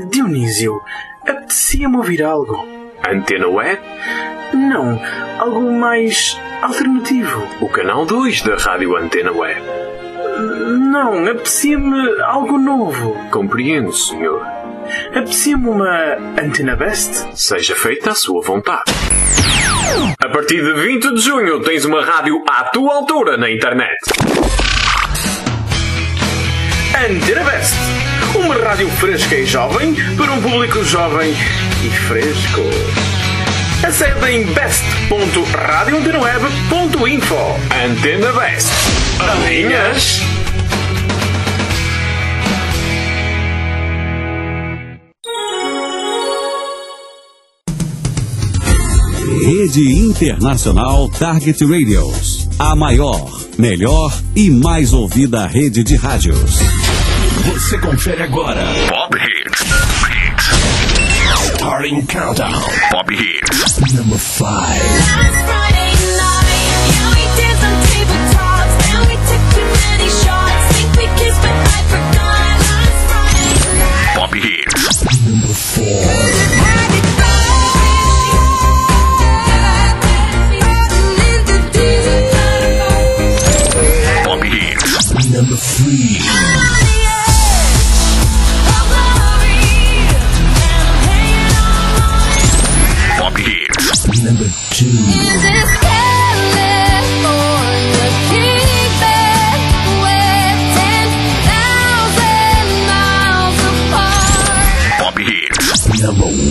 Dionísio, apetecia-me ouvir algo. Antena Web? Não, algo mais alternativo. O canal 2 da Rádio Antena Web. Não, apetecia-me algo novo. Compreendo, senhor. Apetecia-me uma Antena Best. Seja feita a sua vontade. A partir de 20 de junho tens uma rádio à tua altura na internet. Antena Best. Uma rádio fresca e jovem para um público jovem e fresco. Acede em best.radioantenaweb.info. Antena Best. Alinhas? Rede Internacional Target Radios. A maior, melhor e mais ouvida rede de rádios. Você confere agora. Pop Hits. Starting Countdown. Pop Hits. Number 5. Last Friday night, yeah, we danced on tabletops, and we took too many shots. Think we kissed, but I forgot. Last Friday night. Pop Hits. Number 4. Pop Hits. Number 3. Pop Hits. Number 2. Pop Hits. Number 1.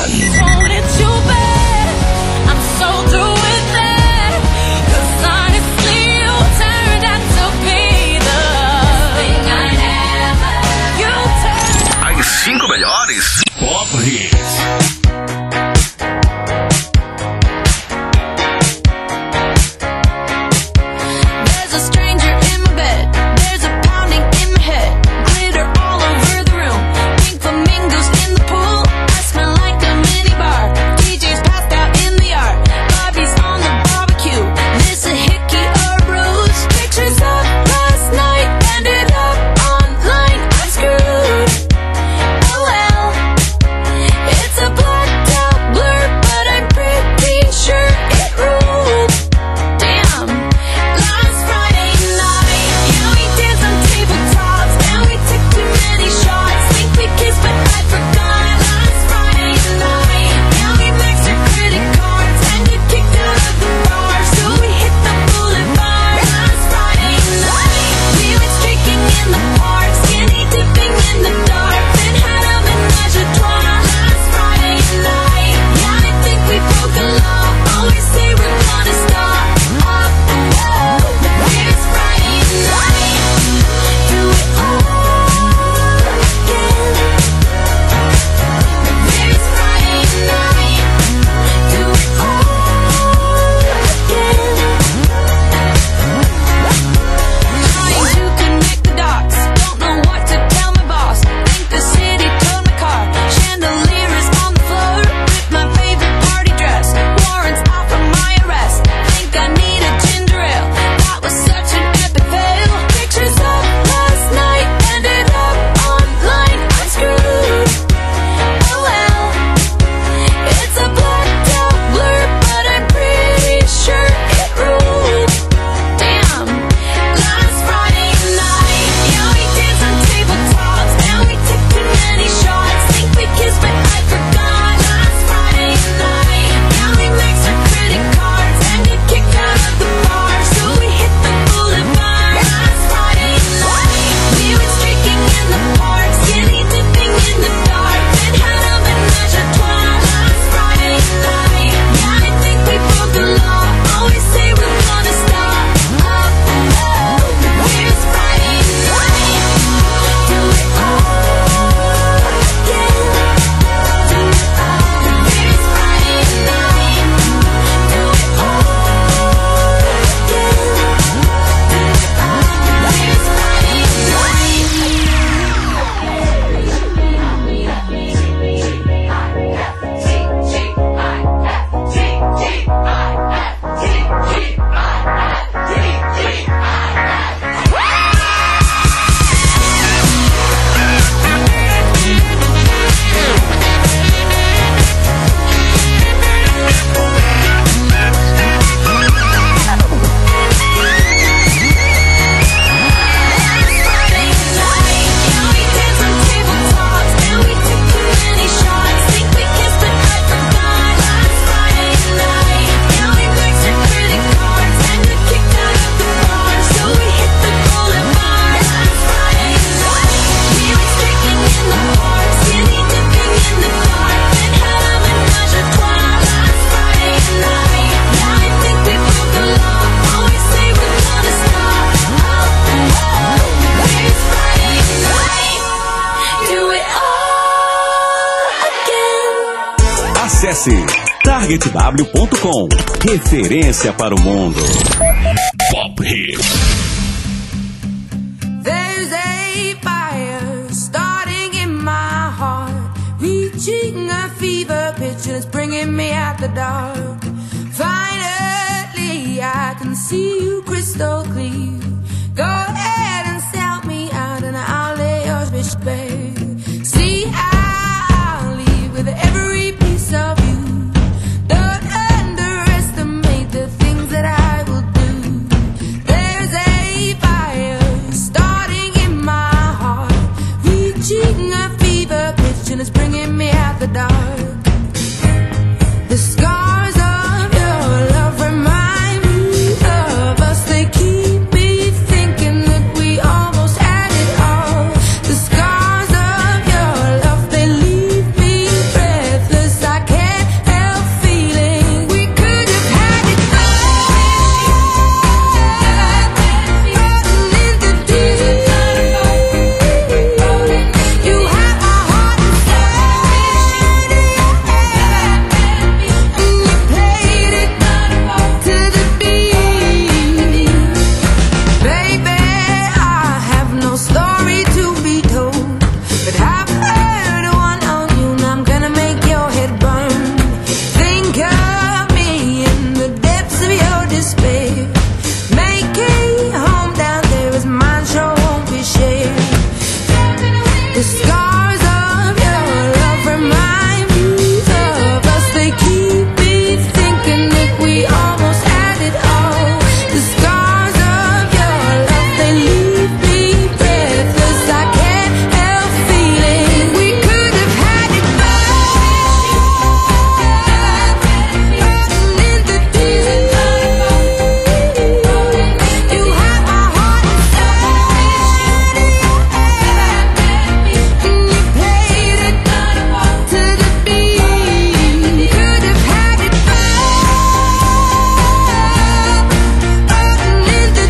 As 5 melhores. Pop Hits. There's a stranger in my bed. There's a pounding in my head. Glitter all over the room. Pink flamingos in the pool. I smell like a minibar. DJ's passed out in the yard. Bobby's on the barbecue. This a hickey or rose. Pictures of last night ended up online. I'm screwed. Oh well, it's a black Acesse targetw.com. Referência para o mundo. Pop Hits. There's a fire starting in my heart, reaching a fever pitch and it's bringing me out the dark. Finally, I can see you crystal clear. Go ahead and sell me out and I'll lay your bitch bare. See, I'll leave with every piece of you. Don't underestimate the things that I will do. There's a fire starting in my heart, reaching a fever pitch and it's bringing me out the dark. The scars of your love remind me of us. They keep me thinking that we almost had it all. The scars of your love, they leave me breathless. I can't help feeling we could have had it all. Rolling in the deep. You have my heart inside of your hand, and you played it to the beat. Baby, I have no story to be told, but I've heard one on you and I'm gonna make your head burn. Think of me in the depths of your despair. Making home down there is mine, sure won't be shared. The scars of your love remind me of us. They keep me thinking that we almost had it all. The scars of your love, they leave me breathless. I can't help feeling we could have had it all. Rolling in the deep. You have my heart inside of your hand, and you played it to the beat. Could have had it all. Rolling in the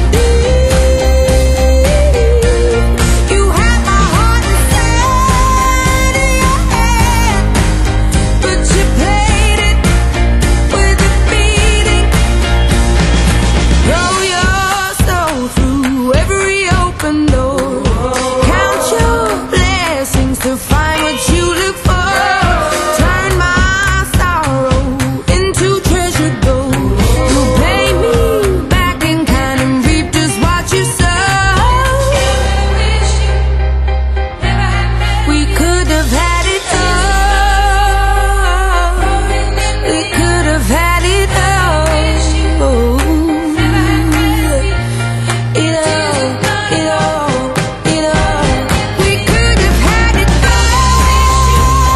deep. You have my heart inside of your hand, but you played it with a beating. Throw your soul through every open door. Count your blessings to find what you look for. Turn my sorrow into treasure gold. You'll pay me back in kind and reap just what you sow. We could have had it all. We could have had it all. It all. We could have had it all.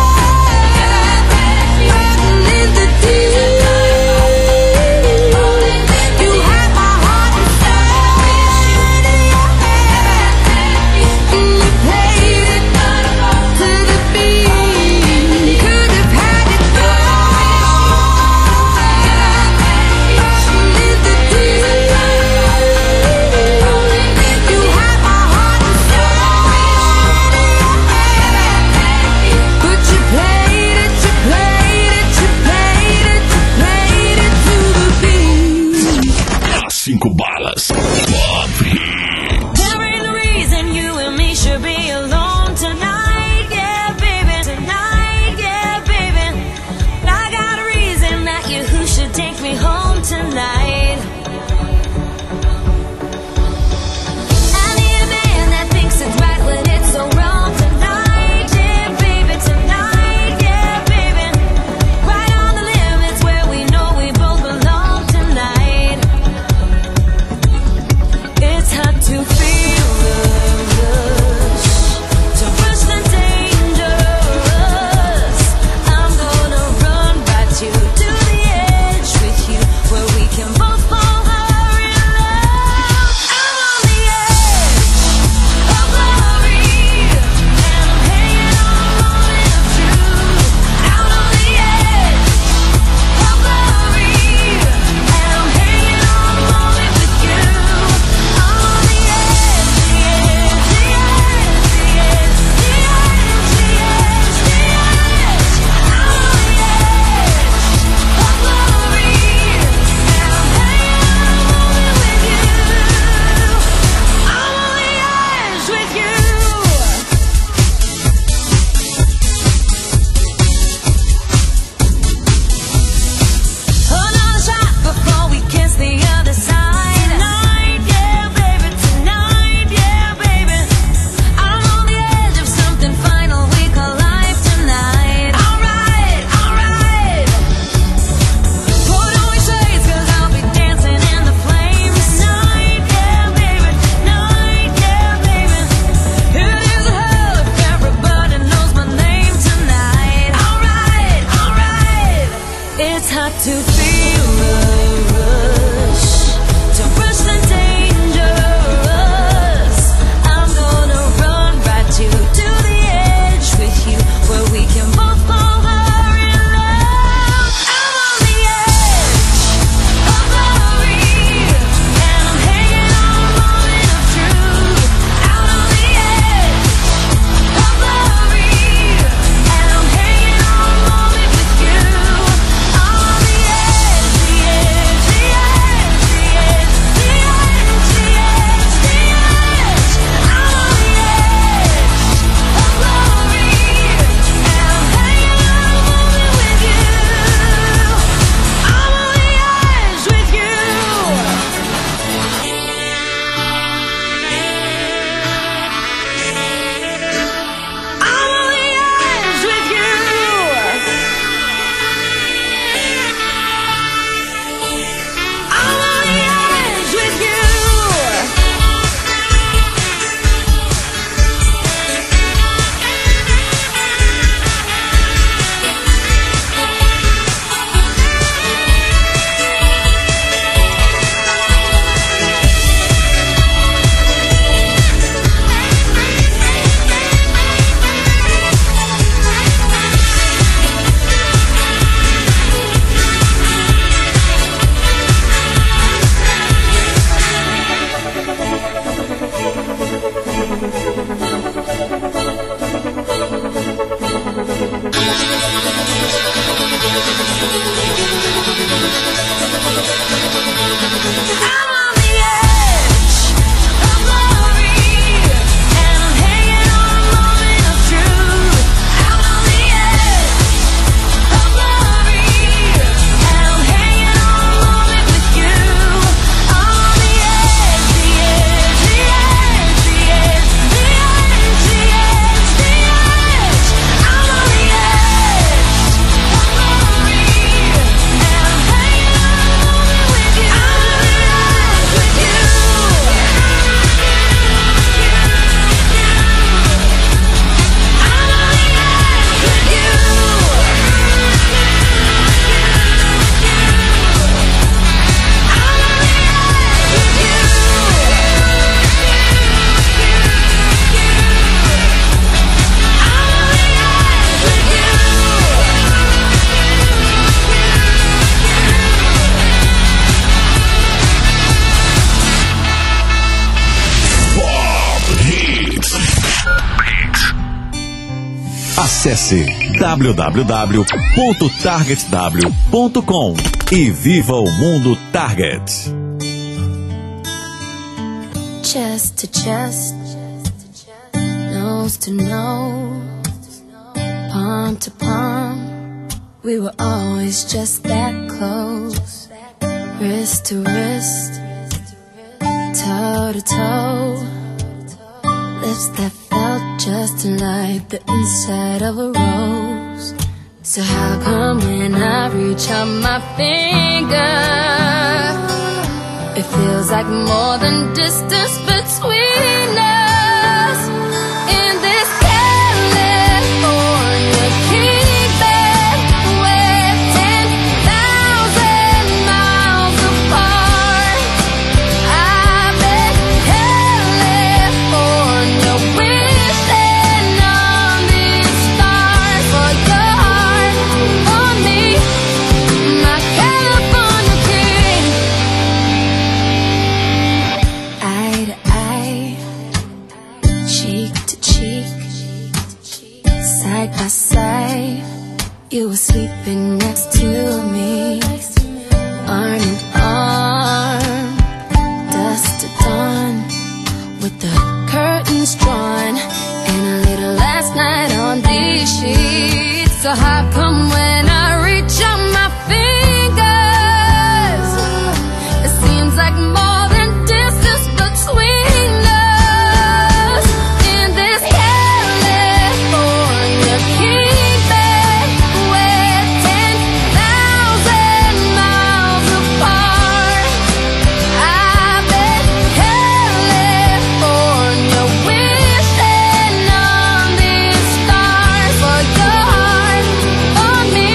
got to feel the rush, to rush the dangerous. I'm gonna run right to the edge with you, where we can both fall hard in love. I'm on the edge of glory, and I'm hanging on a moment of truth. Out on the edge of glory, and I'm hanging on a moment with you. I'm on the edge, the edge, the edge, the edge, the edge, the edge, the edge. I'm on the edge of glory, and I'm hanging on a moment with you. I'm on the edge with you. I'm on the edge with you. I'm on the edge with you. I'm on the edge of glory, and I'm hanging on a moment of truth. Out on the edge of glory, and I'm hanging on a moment with you. I'm on the edge, the edge, the edge, the edge, the edge, the edge, the edge. I'm on the edge of glory, and I'm hanging on a moment with you. I'm on the edge with you. I'm on the edge with you. I'm on the edge with you. I'm on the edge with you. Bob Hits. Acesse www.targetw.com e viva o mundo Target. Chest to chest, nose to nose, palm to palm. We were always just that close. Wrist to wrist, toe to toe. Lips that felt just like the inside of a rose. So how come when I reach out my finger, it feels like more than distance between us? In this California kingdom, we're 10,000 miles apart. I'm in California, wishing on these stars for your heart, for me, my California king. Eye to eye, cheek to cheek, side by side. You were sleeping next to me, arm in arm, dusk to dawn, with the curtains drawn, and a little last night on these sheets. So how come when I reach out my fingers, it seems like more than distance between us? In this California kingdom, we're 10,000 miles apart. I'm in California, wishing on these stars for your heart, for me,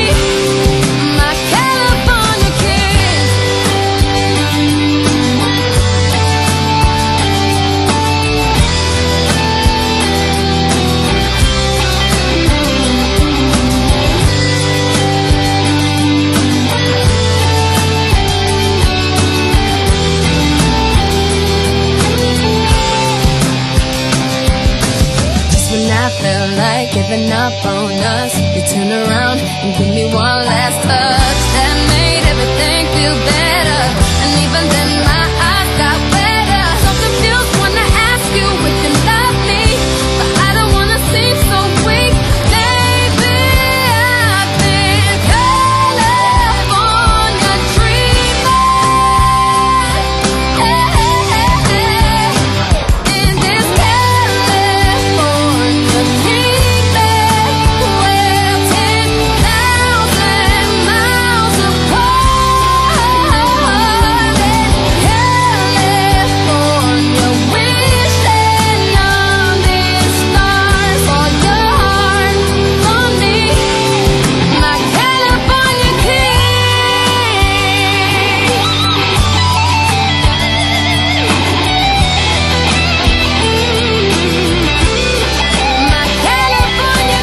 giving up on us. You turn around and give me one last touch. That made everything feel better. And even then my eyes got wetter. So confused when I ask you if you love me, but I don't wanna seem so weak. Maybe I've been California dreaming. In this California dreaming, we're 10,000 miles apart. California, wishing on these stars for your heart, for me, my California king. My California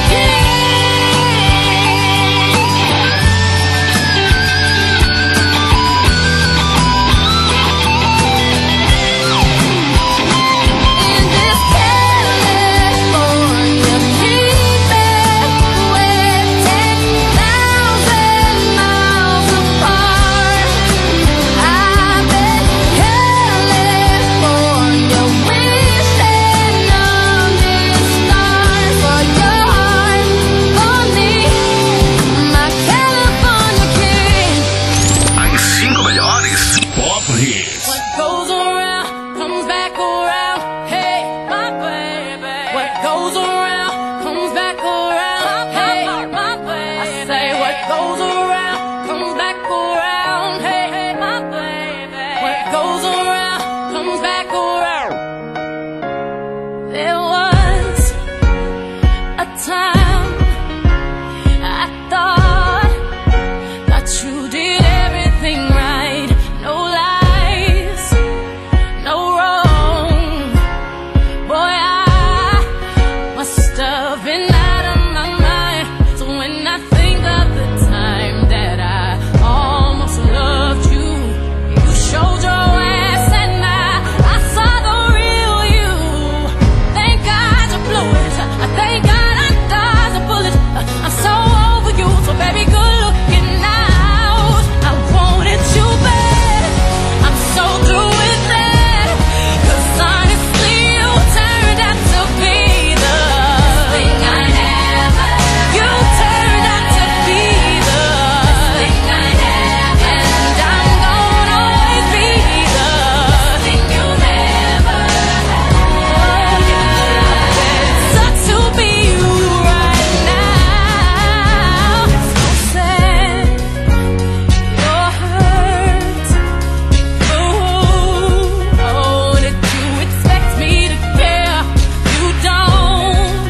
in this California dreaming, we're 10,000 miles apart. I bet California, wishing on these stars for your heart, for me, my California king. As 5 melhores Pop Hits. What goes around comes back around. Hey, my baby. What goes around comes back around. Hey, my baby. I say what goes around comes back around. Hey, my baby. What goes around comes back around. There was a time I thought that you did everything right. No lies, no wrong. Boy, I must have been out of my mind. So when I think of the time that I almost loved you, you showed your ass and I saw the real you. Thank God you blew it. Thank God I dodged a bullet. I'm so over you, so baby, good looking out. I wanted you bad. I'm so through with that. 'Cause honestly, you turned out to be the thing I never. You turned out to be the thing I never. And I'm gonna always be the thing you never had. It sucks to be you right now. So sad, you're hurt. Oh, did you expect me to care? You don't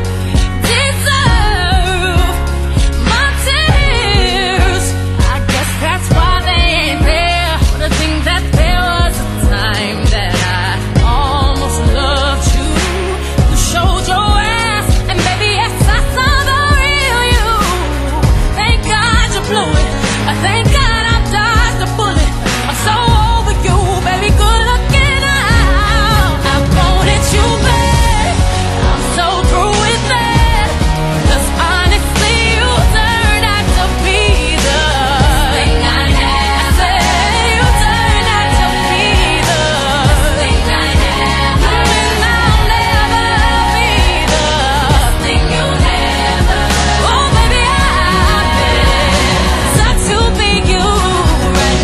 deserve my tears. I guess that's why they ain't there. But I think that there was a time that I almost loved you. You showed your ass, and baby, yes, I saw the real you. Thank God you blew it. Thank God I dodged a bullet. I'm so over you, baby, good looking out. I wanted you bad. I'm so through with that. 'Cause honestly, you turned out to be the thing I never. I said you turned out to be the thing I never. And I'll never be the thing you never. Oh, baby, I've been sucked to be you right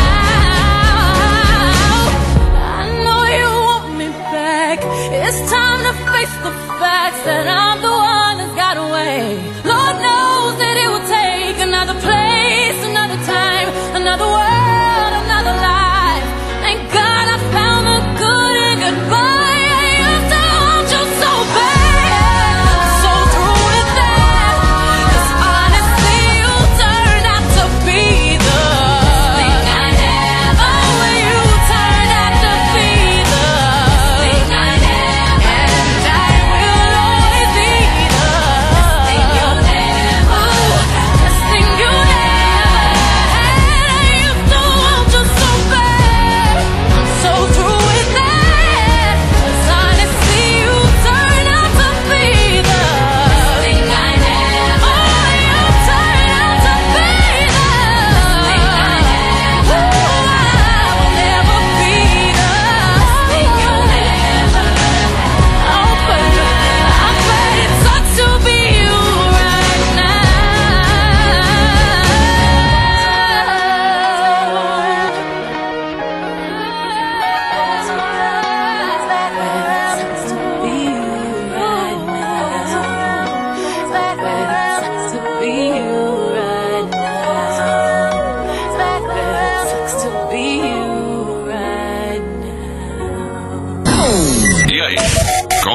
now. I know you want me back. It's time to face the facts that I'm the one that's got away. Lord knows that it will take another place, another time, another world, another life. Thank God I found the good in goodbye. I used to want you so bad. I'm so through with that. 'Cause honestly, you turned out to be the thing I never. Oh, you turned out to be the thing I never. And I will always be the thing you never.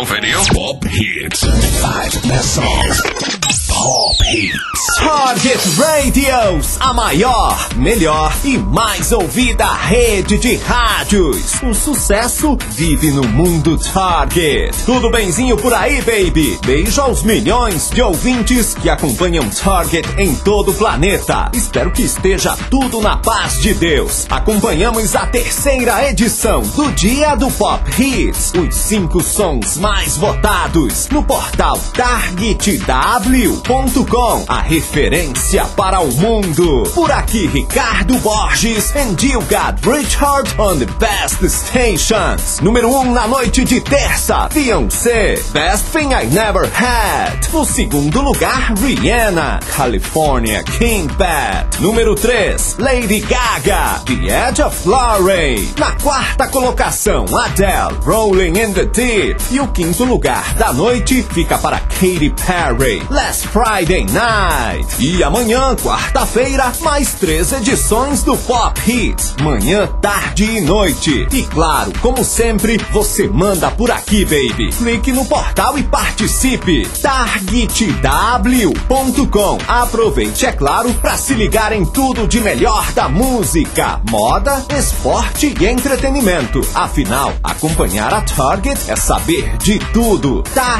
video. Pop Hits. 5 best songs. Pop Hits. Target Radios, a maior, melhor e mais ouvida rede de rádios. O sucesso vive no mundo Target. Tudo benzinho por aí, baby? Beijo aos milhões de ouvintes que acompanham Target em todo o planeta. Espero que esteja tudo na paz de Deus. Acompanhamos a 3ª edição do Dia do Pop Hits. Os 5 sons mais votados no portal targetw.com, a referência para o mundo. Por aqui, Ricardo Borges and you got Richard on the best stations. Número 1 na noite de terça, Beyoncé, Best Thing I Never Had. No segundo lugar, Rihanna, California King Bad. Número 3, Lady Gaga, The Edge of Glory. Na quarta colocação, Adele, Rolling in the Deep. E o quinto lugar da noite fica para Katy Perry, Last Friday Night. E amanhã, quarta-feira, mais 3 edições do Pop Hits, manhã, tarde e noite. E claro, como sempre, você manda por aqui, baby. Clique no portal e participe. targetw.com. Aproveite, é claro, para se ligar em tudo de melhor da música, moda, esporte e entretenimento. Afinal, acompanhar a Target é saber de tudo.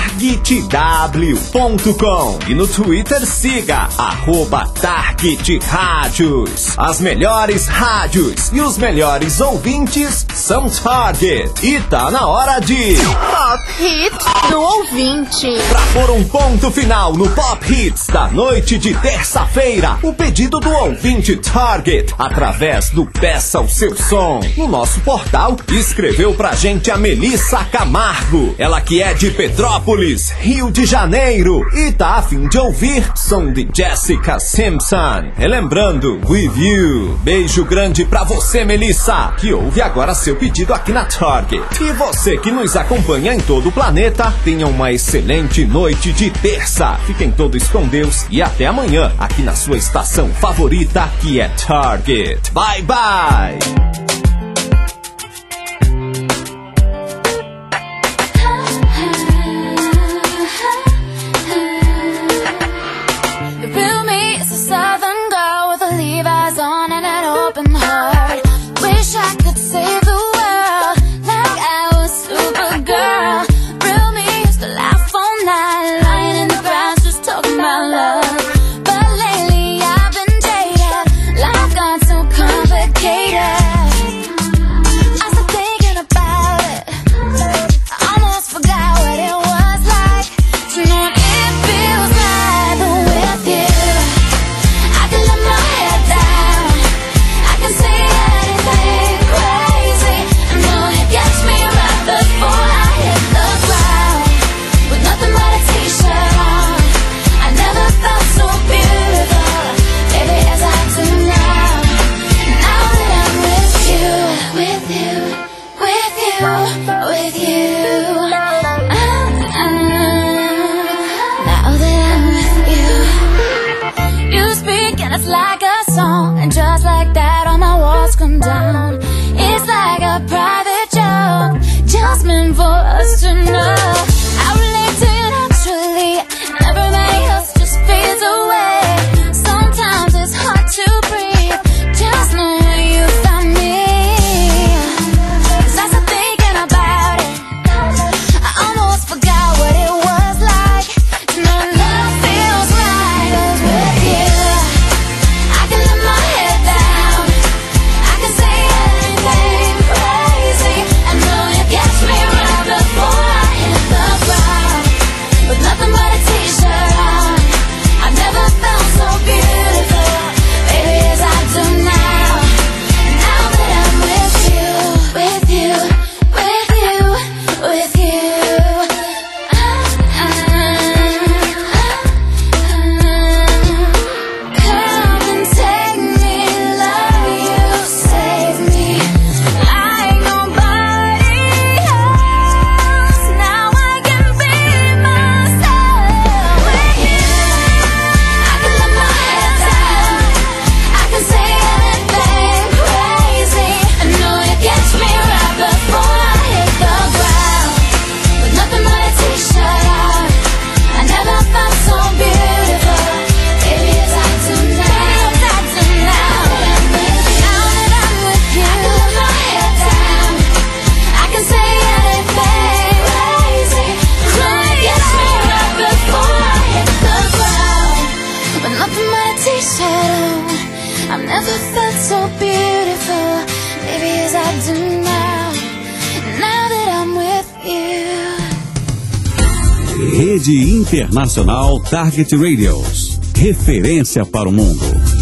targetw.com. E no Twitter siga @Target Rádios. As melhores rádios e os melhores ouvintes são Target. E tá na hora de Pop Hits do ouvinte. Pra pôr um ponto final no Pop Hits da noite de terça-feira, o pedido do ouvinte Target, através do Peça o Seu Som. No nosso portal, escreveu pra gente a Melissa Camargo. Ela que é de Petrópolis, Rio de Janeiro, e tá a fim de ouvir som de Jessica Simpson. Relembrando, With You. Beijo grande pra você, Melissa, que ouve agora seu pedido aqui na Target. E você que nos acompanha em todo o planeta, tenha uma excelente noite de terça. Fiquem todos com Deus e até amanhã, aqui na sua estação favorita, que é Target. Bye, bye! The real me is a southern girl with a Levi's on and an open heart. Wish I could save the world like I was Supergirl. Real me used to laugh all night, lying in the grass just talking about love. But lately I've been jaded, life got so complicated. I started thinking about it, I almost forgot what it was like to know it feels right with you. I can let my head down, I can say anything crazy. I know it gets me right before I hit the ground. With nothing but a t-shirt on, I never felt so beautiful, baby, as I do now. Now that I'm with you, with you, with you, with you. Now that I'm with you, you speak and it's like a song, and just like that all my walls come down. It's like a private joke, just meant for us to know. I relate to you naturally, and everybody else just fades away. Sometimes it's hard to breathe, just know you found me. 'Cause I started thinking about it, I almost forgot what it was like to know love feels right with you. I can let my head down, I can say anything crazy. I know it gets me right before I hit empty shadow. I've never felt so beautiful, maybe as I do now, now that I'm with you. Rede Internacional Target Radios. Referência para o mundo.